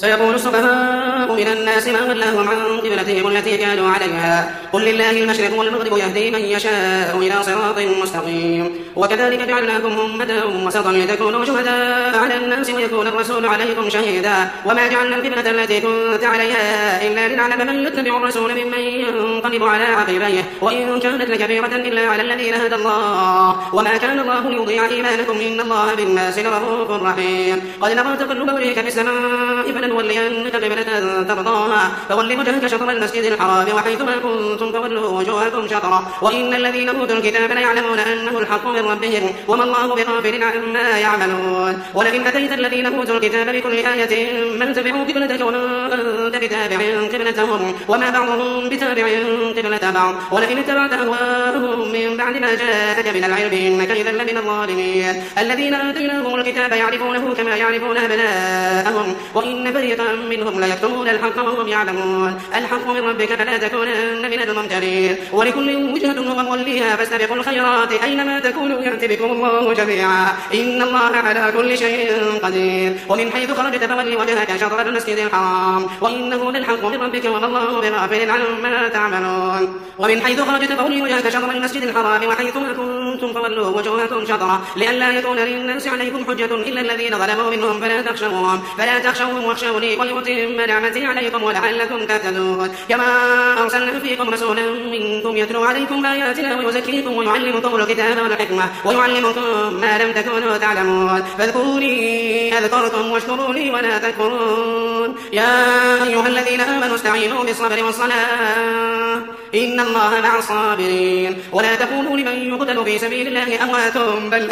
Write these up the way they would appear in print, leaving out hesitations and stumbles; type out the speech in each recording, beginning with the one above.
سيقول السفهاء من الناس ما ولاهم عن قبلتهم التي كانوا عليها قل لله المشرق والمغرب يهدي من يشاء إلى صراط مستقيم وكذلك جعلناكم أمة وسطا لتكونوا شهداء على الناس ويكون الرسول عليكم شهيدا وما جعلنا القبلة التي كنت عليها إلا لنعلم من يتبع الرسول ممن ينقلب على عقبيه وإن كانت لكبيرة إلا على الذين هدى الله وما كان الله ليضيع إيمانكم إن الله بالناس لرؤوف رحيم قد نرى تقلب وجهك في السماء فلنولينك قبلة ترضاها فول وجهك شطر المسجد الحرام وحيث ما كنتم فولوا وجوهكم شطره وإن الذين أوتوا الكتاب ليعلمون أنه الحق من ربهم وما الله بغافل عما يعملون ولئن أتيت الذين أوتوا الكتاب بكل آية ما تبعوا قبلتك وما أنت بتابع قبلتهم وما بعضهم بتابع قبلة بعض ولئن اتبعت أهواءهم من بعد ما جاءك من العلم إنك إذا لمن الظالمين الذين آتيناهم الكتاب يعرفونه كما يعرفون أبناءهم وإن فريقا منهم ليكتمون الحق وهم يعلمون الحق من ربك فلا تكونن من الممترين ولكل وجهة هو موليها فاستبقوا الخيرات أينما تكونوا يأتي بكم الله جميعا إن الله على كل شيء قدير ومن حيث خرجت فول وجهك شطر المسجد الحرام وإنه للحق من ربك وما الله بغافل عما تعملون ومن حيث خرجت فول وجهك شطر المسجد الحرام وحيث ما كنتم فولوا وجوهكم شطره لئلا يكون للناس عليكم حجة إلا الذين ظلموا منهم فلا تخشوهم واخشوني ولأتم نعمتي عليكم ولعلكم تهتدون كما أرسلنا فيكم رسولا منكم يتلو عليكم آياتنا ويزكيكم ويعلمكم الكتاب والحكمة ويعلمكم ما لم تكونوا تعلمون فاذكروني أذكركم واشكروا لي ولا تكفرون يا أيها الذين آمنوا استعينوا بالصبر والصلاة إن الله مع الصابرين ولا تقولوا لمن يقتل في سبيل الله أموات بل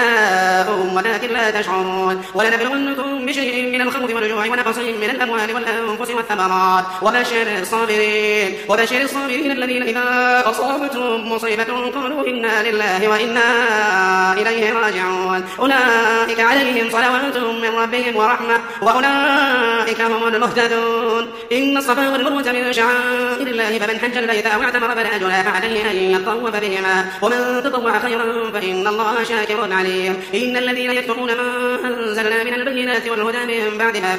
أحياء ولكن لا تشعرون ولنبلونكم بشيء من الخوف والجوع ونقص من الأموال والأنفس والثمرات وبشر الصابرين الذين إذا أصابتهم مصيبة قالوا إنا لله وإنا إليه راجعون أولئك عليهم صلوات من ربهم ورحمة وأولئك هم المهتدون إن الصفا والمروة من شعائر الله فمن حج البيت أو اعتمر فلا جناح عليه أن يطوف بهما ومن تطوع خيرا فإن الله شاكر عليم إن الذين يكتمون ما أنزلنا من البينات والهدى من بعد ما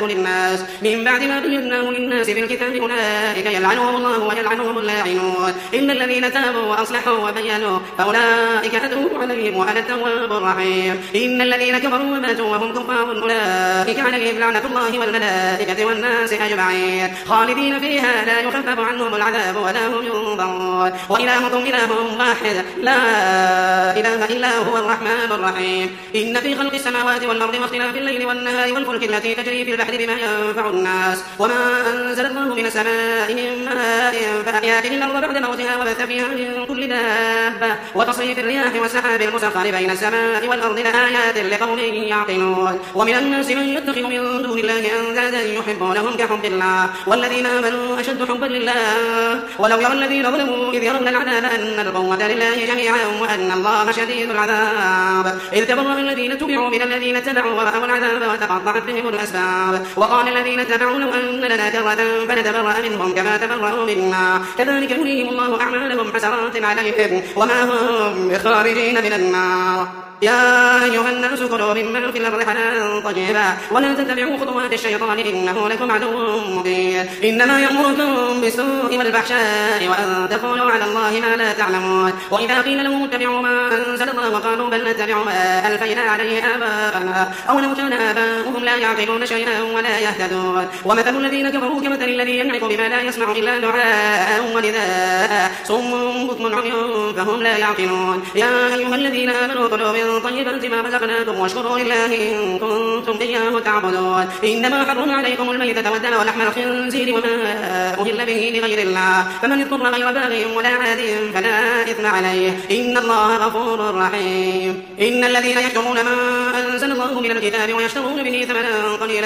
بيناه للناس في الكتاب أولئك يلعنهم الله ويلعنهم اللاعنون إلا الذين تابوا وأصلحوا وبينوا فأولئك أتوب عليهم وأنا التواب الرحيم إن الذين كفروا وماتوا وهم كفار أولئك عليهم لعنة الله والملائكة والناس أجمعين خالدين فيها لا يخفف عنهم العذاب ولا هم ينظرون وإلهكم إله واحد لا إله إلا هو الرحمن الرحيم إن في خلق السماوات والأرض واختلاف الليل والنهار والفلك التي تجري في البحر بما ينفع الناس وما أنزل الله من السماء من ماء فأحيا به الأرض بعد موتها وبث فيها من كل دابة وتصريف الرياح والسحاب المسخر بين السماء والأرض لآيات لقوم يعقلون ومن الناس من يتخذ من دون الله أندادا يحبونهم كحب الله والذين آمنوا أشد حبا لله ولو يرى الذين ظلموا إذ يرون العذاب أن القوة لله جميعا وأن الله شديد العذاب إذ تبرأ الذين تبعوا من الذين اتبعوا ورأوا العذاب وتقطعت بهم الأسباب وقال الذين اتبعوا لو أن لنا كرة فنتبرأ منهم كما تبرأوا منا كذلك يريهم الله أعمالهم حسرات عليهم وما هم بخارجين من النار يا أيها الناس كلوا مما في الأرض حلالا طيبا ولا تتبعوا خطوات الشيطان إنه لكم عدو مبين إنما يأمركم بالسوء والفحشاء وأن تقولوا على الله ما لا تعلمون وإذا قيل لهم اتبعوا ما أنزل الله وقالوا بل نتبع ما ألفينا عليه آباءنا أولو كان آباؤهم لا يعقلون شيئا ولا يهتدون ومثل الذين كفروا كمثل الذي ينعق بما لا يسمع إلا دعاء ونداء صم بكم عمي فهم لا يعقلون يا أيها الذين آمنوا كلوا من طيبات ما رزقناكم واشكروا لله إن كنتم إياه تعبدون إنما حرم عليكم الميتة والدم ولحم الخنزير وما أهل به لغير الله فمن اضطر غير باغ ولا عاد فلا إثم عليه إن الله غفور رحيم إن الذين يكتمون ما أنزل الله من الكتاب ويشترون به ثمنا قليلا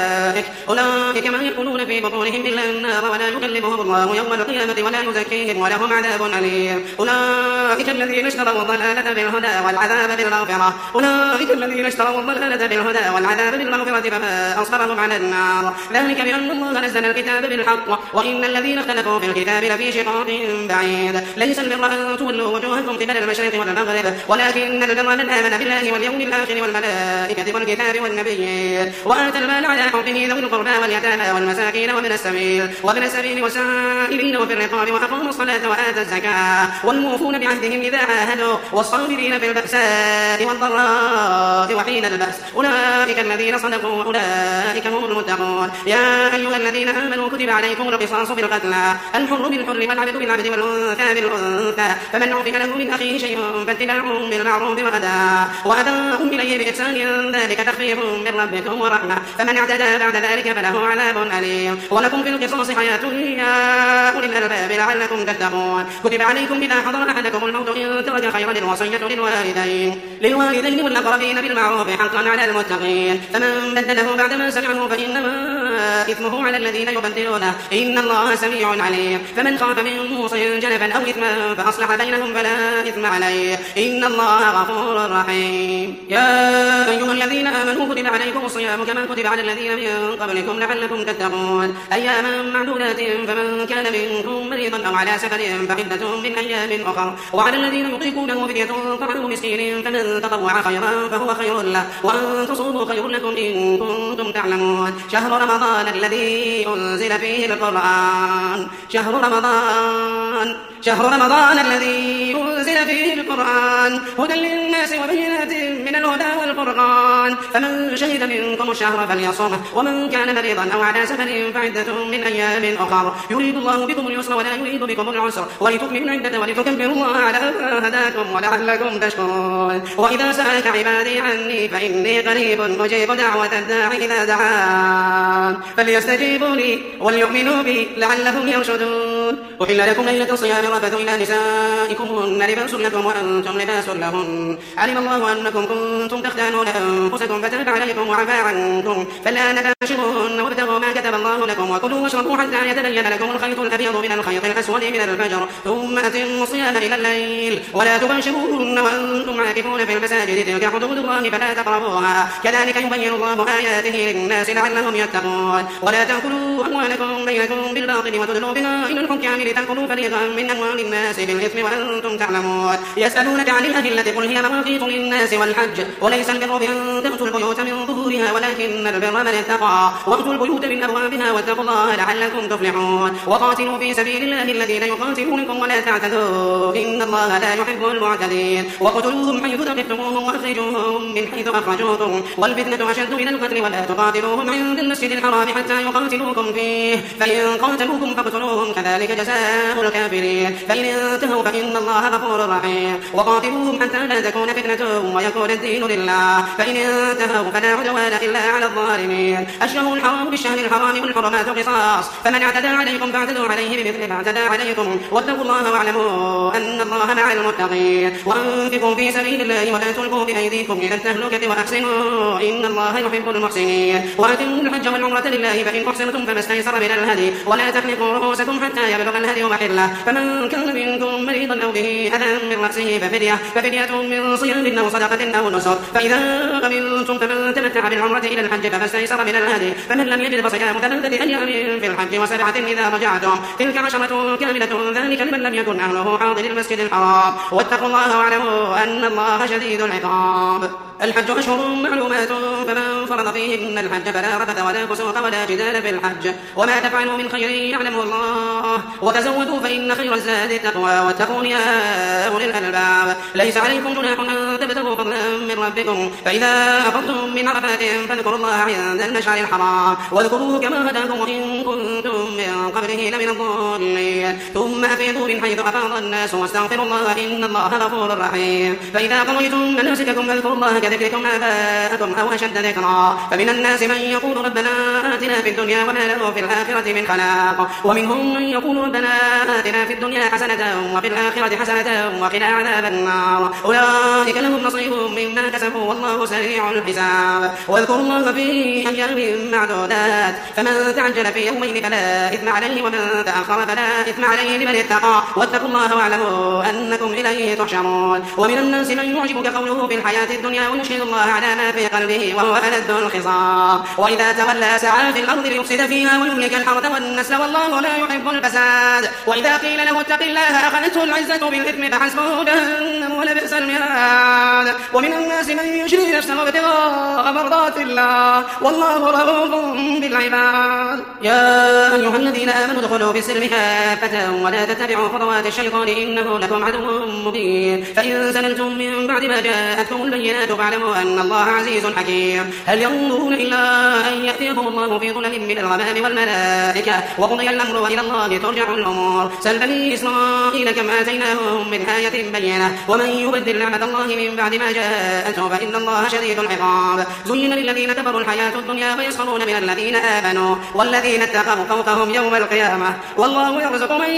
أولئك ما يأكلون في بطونهم إلا النار ولا يكلمهم الله يوم القيامة ولا يزكيهم ولهم عذاب أليم أولئك الذين اشتروا الضلالة بالهدى والعذاب بالمغفرة. أولئك الذين اشتروا الضلالة بالهدى والعذاب بالمغفرة فما أصبرهم على النار. ذلك بأن الله نزل الكتاب بالحق وإن الذين اختلفوا في الكتاب لفي شقاق بعيد. ليس البر أن تولوا وجوهكم قبل المشرق والمغرب ولكن البر من آمن بالله واليوم الآخر والملائكة والكتاب والنبيين وآتى المال على حبه ذوي القربى واليتامى والمساكين وابن السبيل والسائلين وفي الرقاب وأقاموا الصلاة وآتى الزكاة والموفون بعهدهم إذا عاهدوا والصابرين في البأساء والضراء وحين البأس. أولئك الذين صدقوا وأولئك هم المتقون. يا أيها الذين آمنوا كتب عليكم القصاص في القتلى الحر بالحر والعبد بالعبد والأنثى بالأنثى فمن عفي له من أخيه شيء فاتباع بالمعروف وأداء إليه بإحسان ذلك تخفيف من ربكم ورحمة فمن اعتدى بعد ذلك فله عذاب أليم. ولكم في القصاص حياة يا أولي الألباب لعلكم تتقون. كتب عليكم إذا حضر أحدكم الموت إن ترك خيرا الوصية للوالدين والأقربين بالمعروف حقا على المتقين فمن بدله بعدما سمعه فإنما إثمه على الذين يبدلونه إن الله سميع عليم. فمن خاف من موص جنفا أو إثما فأصلح بينهم فلا إثم عليه إن الله غفور رحيم. يا أيها الذين آمنوا كتب عليكم الصيام كما كتب على الذين من قبلكم لعلكم تتقون أياما معدودات فمن كان منكم مريضا أو على سفر فعدة من أيام أخر وعلى الذين يطيقونه فدية طعام مسكين فمن تطوع خيرا فهو خير له وأن تصوموا خير لكم إن كنتم تعلمون. شهر رمضان الذي أنزل فيه القرآن الذي أنزل فيه القرآن هدى للناس وبينات من الهدى والفرقان فمن شهد منكم الشهر فليصمه ومن كان مريضا أو على سفر فعدة من أيام أخر يريد الله بكم اليسر ولا يريد بكم العسر ولتكملوا العدة ولتكبروا الله على ما هداكم ولعلكم تشكرون. وإذا سألك عبادي عني فإني قريب أجيب دعوة الداعي إذا دعان فليستجيبوا لي وليؤمنوا بي لعلهم يرشدون. أحل لكم ليلة الصيام الرفث إلى نسائكم هن لباس لكم وأنتم لباس لهن علم الله أنكم كنتم تختانون أنفسكم فتاب عليكم وعفى عنكم فالآن باشروهن وابتغوا ما كتب الله لكم وكلوا واشربوا حتى يتبين لكم الخيط الأبيض من الخيط الأسود من الفجر ثم أتموا الصيام إلى الليل ولا تباشروهن وأنتم عاكفون في المساجد تلك حدود الله فلا تقربوها كذلك يبين الله آياته للناس لعلهم يتقون. ولا تأكلوا أموالكم بينكم بالباطل وتدلوا بها إلى الحكام لتأكلوا فريقا من أموال الناس بالإثم وأنتم تعلمون. يسألونك عن الأهلة قل هي مواقيت للناس والحج وليس البر بأن تأتوا البيوت من ظهورها ولكن البر من اتقى وأتوا البيوت من أبوابها واتقوا الله لعلكم تفلحون. وقاتلوا في سبيل الله الذين يقاتلونكم ولا تعتدوا إن الله لا يحب المعتدين. وقتلوهم حيث ثقفتموهم وأخرجوهم من حيث أخرجوكم والفتنة أشد من القتل ولا تقاتلوهم عند المسجد الحرام حتى يقاتلوكم فيه فإن قاتلوكم فاقتلوهم كذلك جزاء الكافرين فإن انتهوا فإن الله غفور رحيم. وقاتلوهم حتى لا تكون فتنة ويكون الدين لله فإن انتهوا فلا عدوان إلا على الظالمين. الشهر الحرام بالشهر الحرام والحرمات قصاص فمن اعتدى عليكم فاعتدوا عليه بمثل ما اعتدى عليكم واتقوا الله واعلموا أن الله مع المتقين. وأنفقوا في سبيل الله ولا تلقوا بأيديكم إلى التهلكة وأحسنوا إن الله يحب المحسنين. وأتموا الحج والعمرة لله فإن أحسنتم فما استيسر من الهدي ولا تحلقوا رؤوسكم حتى يبلغ الهدي محله فمن كان منكم مريضا أو به أذى من رأسه ففدية من صيام أو صدقة أو نسك فإذا أمنتم فمن تمتع بالعمرة إلى الحج فما استيسر من الهدي فمن لم يجد فصيام 3 أيام في الحج و7 إذا رجعتم تلك 10 كاملة ذلك لمن لم يكن أهله حاضر المسجد الحرام واتقوا الله واعلموا أن الله شديد العقاب. الحج أشهر معلومات فمن فرض فيهن الحج فلا رفث ولا فسوق ولا جدال في الحج وما تفعلوا من خير يعلمه الله وتزودوا فإن خير الزاد التقوى واتقون يا أولي الألباب. ليس عليكم جناح أن تبتغوا فضلا من ربكم فإذا أفضتم من عرفات فاذكروا الله عند المشعر الحرام واذكروه كما هداكم وإن كنتم من قبله لمن الضالين ثم أفيضوا من حيث أفاض الناس واستغفروا الله إن الله غفور رحيم. فإذا قضيتم مناسككم فاذكروا الله كذكركم آباءكم أو أشد ذكرا فمن الناس من يقول ربنا آتنا في الدنيا وما له في الآخرة من خلاق ومنهم من يقول ربنا آتنا في الدنيا حسنة وفي الآخرة حسنة وقنا عذاب النار أولئك لهم نصيب مما كسبوا والله سريع الحساب واذكروا الله في أيام معدودات فمن تعجل في يومين فلا إثم عليه ومن تأخر فلا إثم عليه لمن اتقى واتقوا الله واعلموا أنكم إليه تحشرون ومن الناس من يعجبك قوله في الحياة الدنيا ويشهد الله على ما في قلبه وهو ألد الخصام وإذا تولى سعى في الأرض ليفسد فيها ويهلك الحرث والنسل والله لا يحب الفساد وإذا قيل له اتق الله أخذته العزة بالإثم فحسبه جهنم ولبئس المهاد ومن الناس من يشري نفسه ابتغاء مرضات الله والله رؤوف بالعباد يا أيها الذين آمنوا ادخلوا في السلم كافة ولا تتبعوا خطوات الشيطان إنه لكم عدو مبين فإن زللتم من بعد ما جاءتكم البينات فاعلموا أن الله عزيز حكيم هل ينظرون إلا أن يأتيهم الله في ظلل من الغمام والملائكة وقضي الأمر وإلى الله ترجع الأمور سل بني إسرائيل كم آتيناهم من آية بينة ومن يبدل نعمة الله من بعد ما جاءته فإن الله شديد العقاب زين للذين كفروا الحياة الدنيا ويسخرون من الذين آمنوا والذين اتقوا فوقهم يوم القيامة والله يرزق من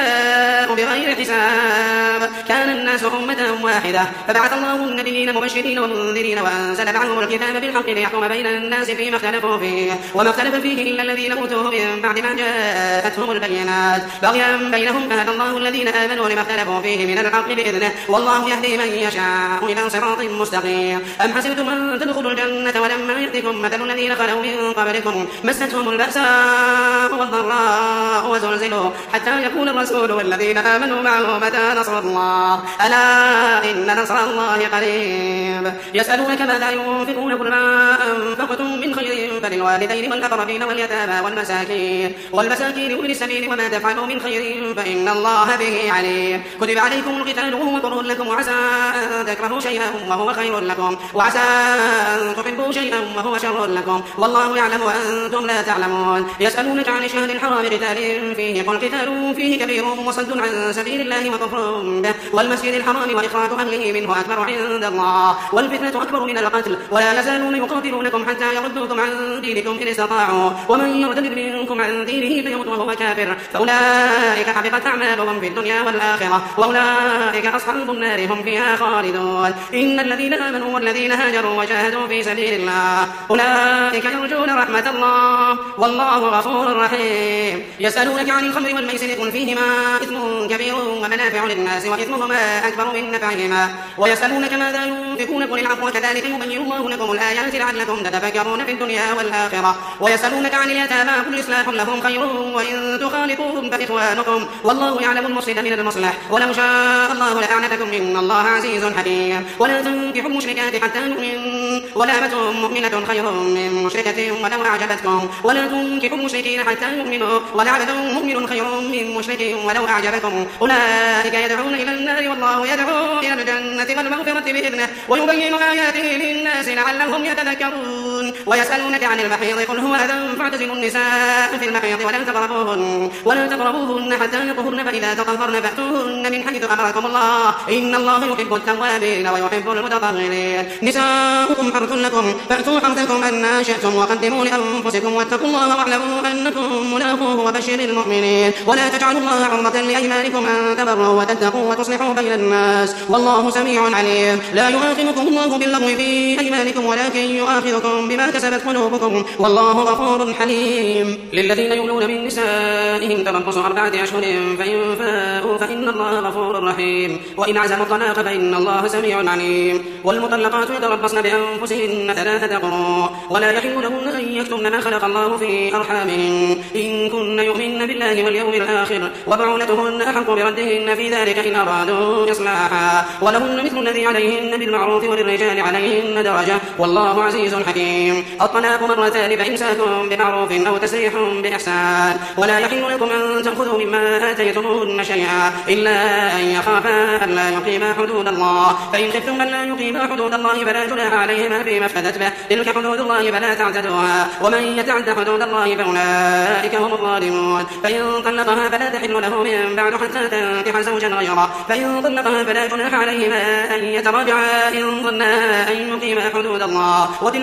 يشاء بغير حساب كان الناس أمة واحدة فبعث الله النبيين مبشرين ومنذرين وأنزل معهم الكتاب بالحق ليحكم بين الناس فيما اختلفوا فيه وما اختلف فيه إلا الذين أوتوه من بعد ما جاءتهم البينات بغيا بينهم فهدى الله الذين آمنوا لما اختلفوا فيه من الحق بإذنه والله يهدي من يشاء إلى صراط مستقيم أم حسبتم أن تدخلوا الجنة ولما يأتكم مثل الذين خلوا من قبلكم مستهم البأساء والضراء وزلزلوا حتى يقول الرسول والذين آمنوا معه متى نصر الله ألا إن نصر الله قريب يسألونك ماذا ينفقون قل ما أنفقتم من خير فللوالدين والأقربين واليتامى والمساكين وابن السبيل وما تفعلوا من خير فإن الله به عليم كتب عليكم القتال وهو كره لكم وعسى أن تكرهوا شيئا وهو خير لكم وعسى أن تحبوا شيئا وهو شر لكم والله يعلم وأنتم لا تعلمون يسألونك عن الشهر الحرام قتال فيه قل قتال فيه كبير وصد عن سبيل الله وكفر به والمسجد الحرام وإخراج أهله منه أكبر عند الله والفتنة أكبر من القتل ولا يزالون يقاتلونكم حتى يردوكم عن دينكم إن استطاعوا ومن يرتد منكم عن دينه فيمت وهو كافر فأولئك حبطت أعمالهم في الدنيا والآخرة وأولئك أصحاب النار هم فيها خالدون إن الذين آمنوا والذين هاجروا وجاهدوا في سبيل الله أولئك يرجون رحمة الله والله غفور رحيم يسألونك عن الخمر والميسر قل فيهما إثم كبير ومنافع للناس وإثمهما أكبر من نفعهما ويسألونك ماذا ينفقون قل العفو كذلك يبين الله لكم الآيات لعلكم تتفكرون في الدنيا والآخرة ويسألونك عن اليتامى قل إصلاح لهم خير وإن تخالطوهم فإخوانكم والله يعلم المفسد من المصلح ولو شاء الله لأعنتكم إن الله عزيز حكيم ولا تنكحوا المشركات حتى يؤمن ولامة مؤمنة خير من مشركة ولو أعجبتكم ولا تنكحوا المشركين حتى يؤمنوا ولعبد مؤمن خير من مشرك ولو أعجبكم أولئك يدعون إلى النار والله يدعو إلى الجنة والمغفرة بإذنه ويبين آياته للناس لعلهم يتذكرون ويسألونك عن المحيض قل هو أذى فاعتزلوا النساء في المحيض ولا تقربوهن حتى يطهرن فإذا تطهرن فأتوهن من حيث أمركم الله إن الله يحب التوابين ويحب المتطهرين نساؤكم حرث لكم فأتوا حرثكم أن شئتم وقدموا لأنفسكم واتقوا الله واعلموا أنكم ملاقوه وبشر المؤمنين ولا تجعلوا الله عرضة لأيمانكم أن تبروا وتتقوا وتصلحوا بين الناس والله سميع عليم لا يؤاخذكم الله باللغو في أيمانكم ولكن يؤاخذكم بما كسبت قلوبكم والله غفور حليم للذين يولون من نسائهم تربص 4 أشهر فإن فاءوا فإن الله غفور رحيم وإن عزموا الطلاق فإن الله سميع عليم والمطلقات يتربصن بأنفسهن 3 قروء ولا يحل لهن أن يكتمن ما خلق الله في أرحامهن إن كن يؤمن بالله واليوم الآخر وبعولتهن أحق بردهن في ذلك إن أرادوا إصلاحا ولهن مثل الذي عليهن بالمعروف وللرجال عليهن درجة والله عزيز حكيم الطلاق 2 مرتان فإمساك بمعروف أو تسريح بإحسان ولا يحل لكم أن تأخذوا مما آتيتموهن شيئا إلا أن يخافا ألا يقيما حدود الله فإن خفتم ألا يقيما حدود الله فلا جناح عليهما فيما افتدت به تلك حدود الله فلا تعتدوها ومن يتعد حدود الله فأولئك هم الظالمون فإن طلقها فلا تحل له من بعد حتى تنكح زوجا غيره فإن طلقها فلا جناح عليهما أن يتراجعا إن ظنا أن يقيما حدود الله وتلك حدود الله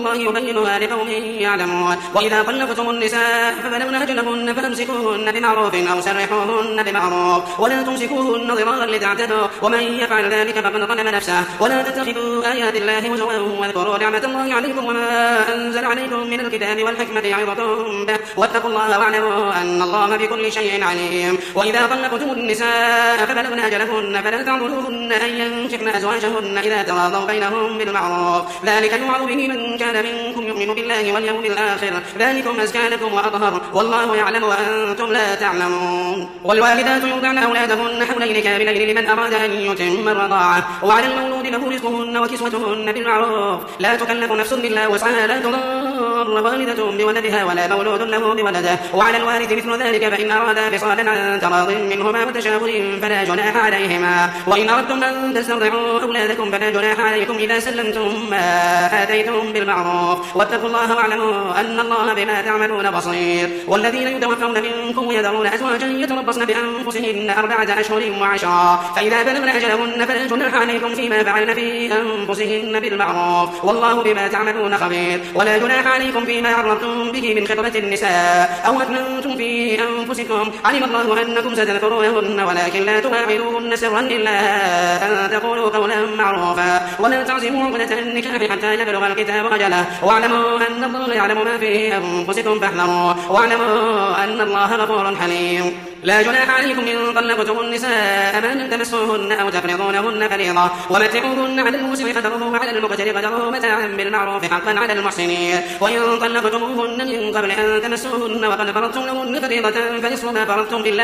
الله يبينها لقوم يعلمون. وإذا طلقتم النساء فبلغن أجلهن فأمسكوهن بمعروف أو سرحوهن بمعروف ولا تمسكوهن ضرارا لتعتدوا ومن يفعل ذلك فقد ظلم نفسه. ولا تتخذوا آيات الله هزوا واذكروا نعمة الله عليكم وما أنزل عليكم من الكتاب والحكمة يعظكم به واتقوا الله واعلموا أن الله بكل شيء عليم. وإذا طلقتم النساء فبلغن أجلهن فلا تعضلوهن أن ينكحن أزواجهن إذا تراضوا بينهم بالمعروف ذلك يوعظ به من كان منكم يؤمن بالله واليوم الآخر ذلكم أزكى لكم وأطهر والله يعلم وأنتم لا تعلمون. والوالدات يرضعن أولادهن حولين كاملين لمن أراد أن يتم الرضاعة وعلى المولود له رزقهن وكسوتهن بالمعروف لا تكلف نفس إلا وسعها لا تضار والدة بولدها ولا مولود له بولده وعلى الوارث مثل ذلك فإن أرادا فصالا عن تراض منهما وتشاور فلا جناح عليهما. وإن أردتم أن تسترضعوا أولادكم فلا جناح عليكم إذا سلمتم ما آتيتم بالمعروف واتقوا الله واعلموا أن الله بما تعملون بصير. والذين يتوفون منكم ويذرون أزواجا يتربصن بأنفسهن 4 أشهر وعشرا فإذا بلغن أجلهن فلا جناح عليكم فيما فعلن في أنفسهن بالمعروف والله بما تعملون خبير. ولا جناح عليكم فيما عرضتم به من خطبة النساء أو أكننتم في أنفسكم علم الله أنكم ستذكرونهن ولكن لا تواعدوهن سرا إلا أن تقولوا قولا معروفا ولا تعزموا عقدة النكاح حتى يبلغ الكتاب أجله واعلموا أن الله يعلم ما في أنفسكم فاحذروه واعلموا أن الله غفور حليم. لا جناح عليكم إن طلقتم النساء ما لم تمسوهن أو تفرضونهن فريضة ومتعوهن على الموسع قدره وعلى المقتر قدره متاعا بالمعروف حقا على المحسنين. وإن طلقتموهن من قبل أن تمسوهن وقد فرضتم لهن فريضة فنصف ما فرضتم إلا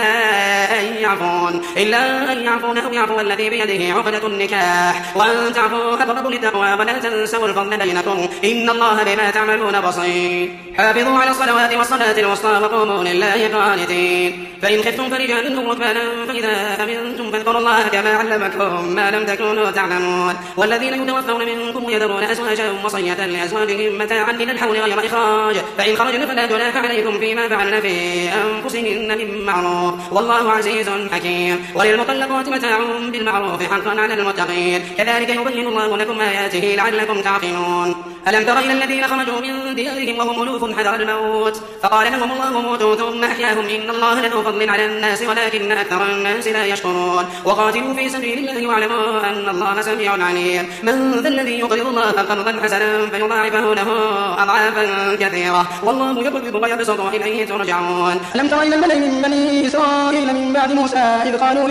أن يعفون أو يعفو الذي بيده عقدة النكاح وأن تعفوا أقرب للتقوى ولا تنسوا الفضل بينكم إن الله بما تعملون بصير. حافظوا على الصلوات والصلاة الوسطى وقوموا لله قانتين. فإن خفتم فرجالا أو ركبانا فإذا أمنتم فاذكروا الله كما علمكم ما لم تكونوا تعلمون. والذين يتوفون منكم يذرون أزواجا وصية لأزواجهم متاعا إلى الحول غير إخراج فإن خرجن فلا جناح عليكم فيما فعلن في أنفسهن من معروف والله عزيز حكيم. وللمطلقات متاع بالمعروف حقا على المتقين كذلك يبين الله لكم آياته لعلكم تعقلون. ألم تر إلى الذين خرجوا من ديارهم وهم ألوف حذر الموت فقال لهم الله موتوا ثم أحياهم إن الله لذو فضل على الناس ولكن أكثر الناس لا يشكرون. وقاتلوا في سبيل الله واعلموا أن الله سميع عليم. من ذا الذي يقرض الله قرضا حسنا فيضاعفه له أضعافا كثيرة والله يقبض ويبسط إليه ترجعون. ألم تر إلى الملأ من بني إسرائيل من بعد موسى إذ قالوا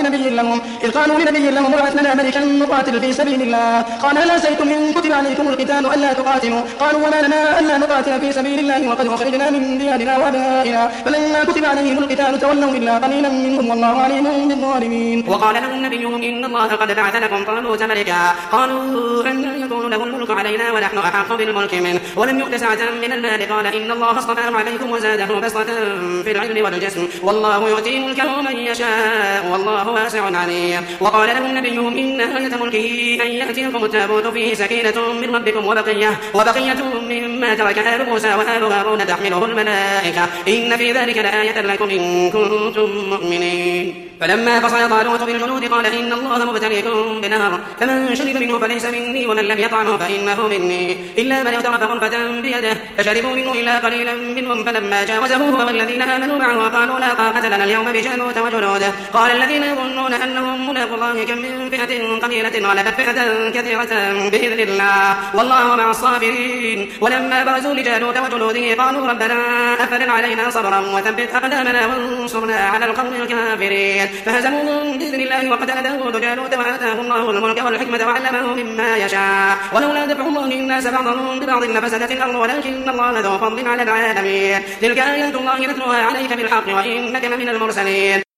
لنبي لهم ابعث لنا ملكا نقاتل في سبيل الله قال هل عسيتم إن كتب عليكم القتال ألا تقاتلوا قالوا وما لنا ألا نقاتل في سبيل الله وقد أخرجنا من ديارنا وأبنائنا فلما كتب عليهم القتال تولوا إلا قليلا منهم والله عليم بالظالمين. وقال لهم نبيهم إن الله قد بعث لكم طالوت ملكا قالوا أن يكون له الملك علينا ونحن أحق بالملك منه ولم يؤت سعة من المال قال إن الله اصطفاه عليكم وزاده بسطة في العلم والجسم والله يؤتي ملكه من يشاء والله واسع عليم. وقال لهم نبيهم إن آية ملكه أن يأتيكم التابوت فيه سكينة من ربكم وبقية مما ترك آل موسى وآل هارون تحمله الملائكة إن في ذلك لآية لكم إن كنتم مؤمنين. فلما فصل طالوت بالجنود قال إن الله مبتليكم بنهر فمن شرب منه فليس مني ومن لم يطعمه فإنه مني إلا من اغترف غرفة بيده فشربوا منه إلا قليلا منهم فلما جاوزه هو والذين آمنوا معه قالوا لا طاقة لنا اليوم بجالوت وجنوده قال الذين يظنون أنهم ملاقو الله كم من فئة قليلة غلبت فئة كثيرة بإذن الله والله مع الصابرين. ولما برزوا لجالوت وجنوده قالوا ربنا أفرغ علينا صبرا وثبت أقدامنا وانصرنا على القوم الكافرين فهزموهم بإذن الله وقتل داود جالوت وآتاه الله الملك والحكمة وعلمه مما يشاء ولولا دفع الله الناس بعضهم ببعض لفسدت الأرض ولكن الله ذو فضل على العالمين. تلك آيات الله نتلوها عليك بالحق وإنك لمن المرسلين.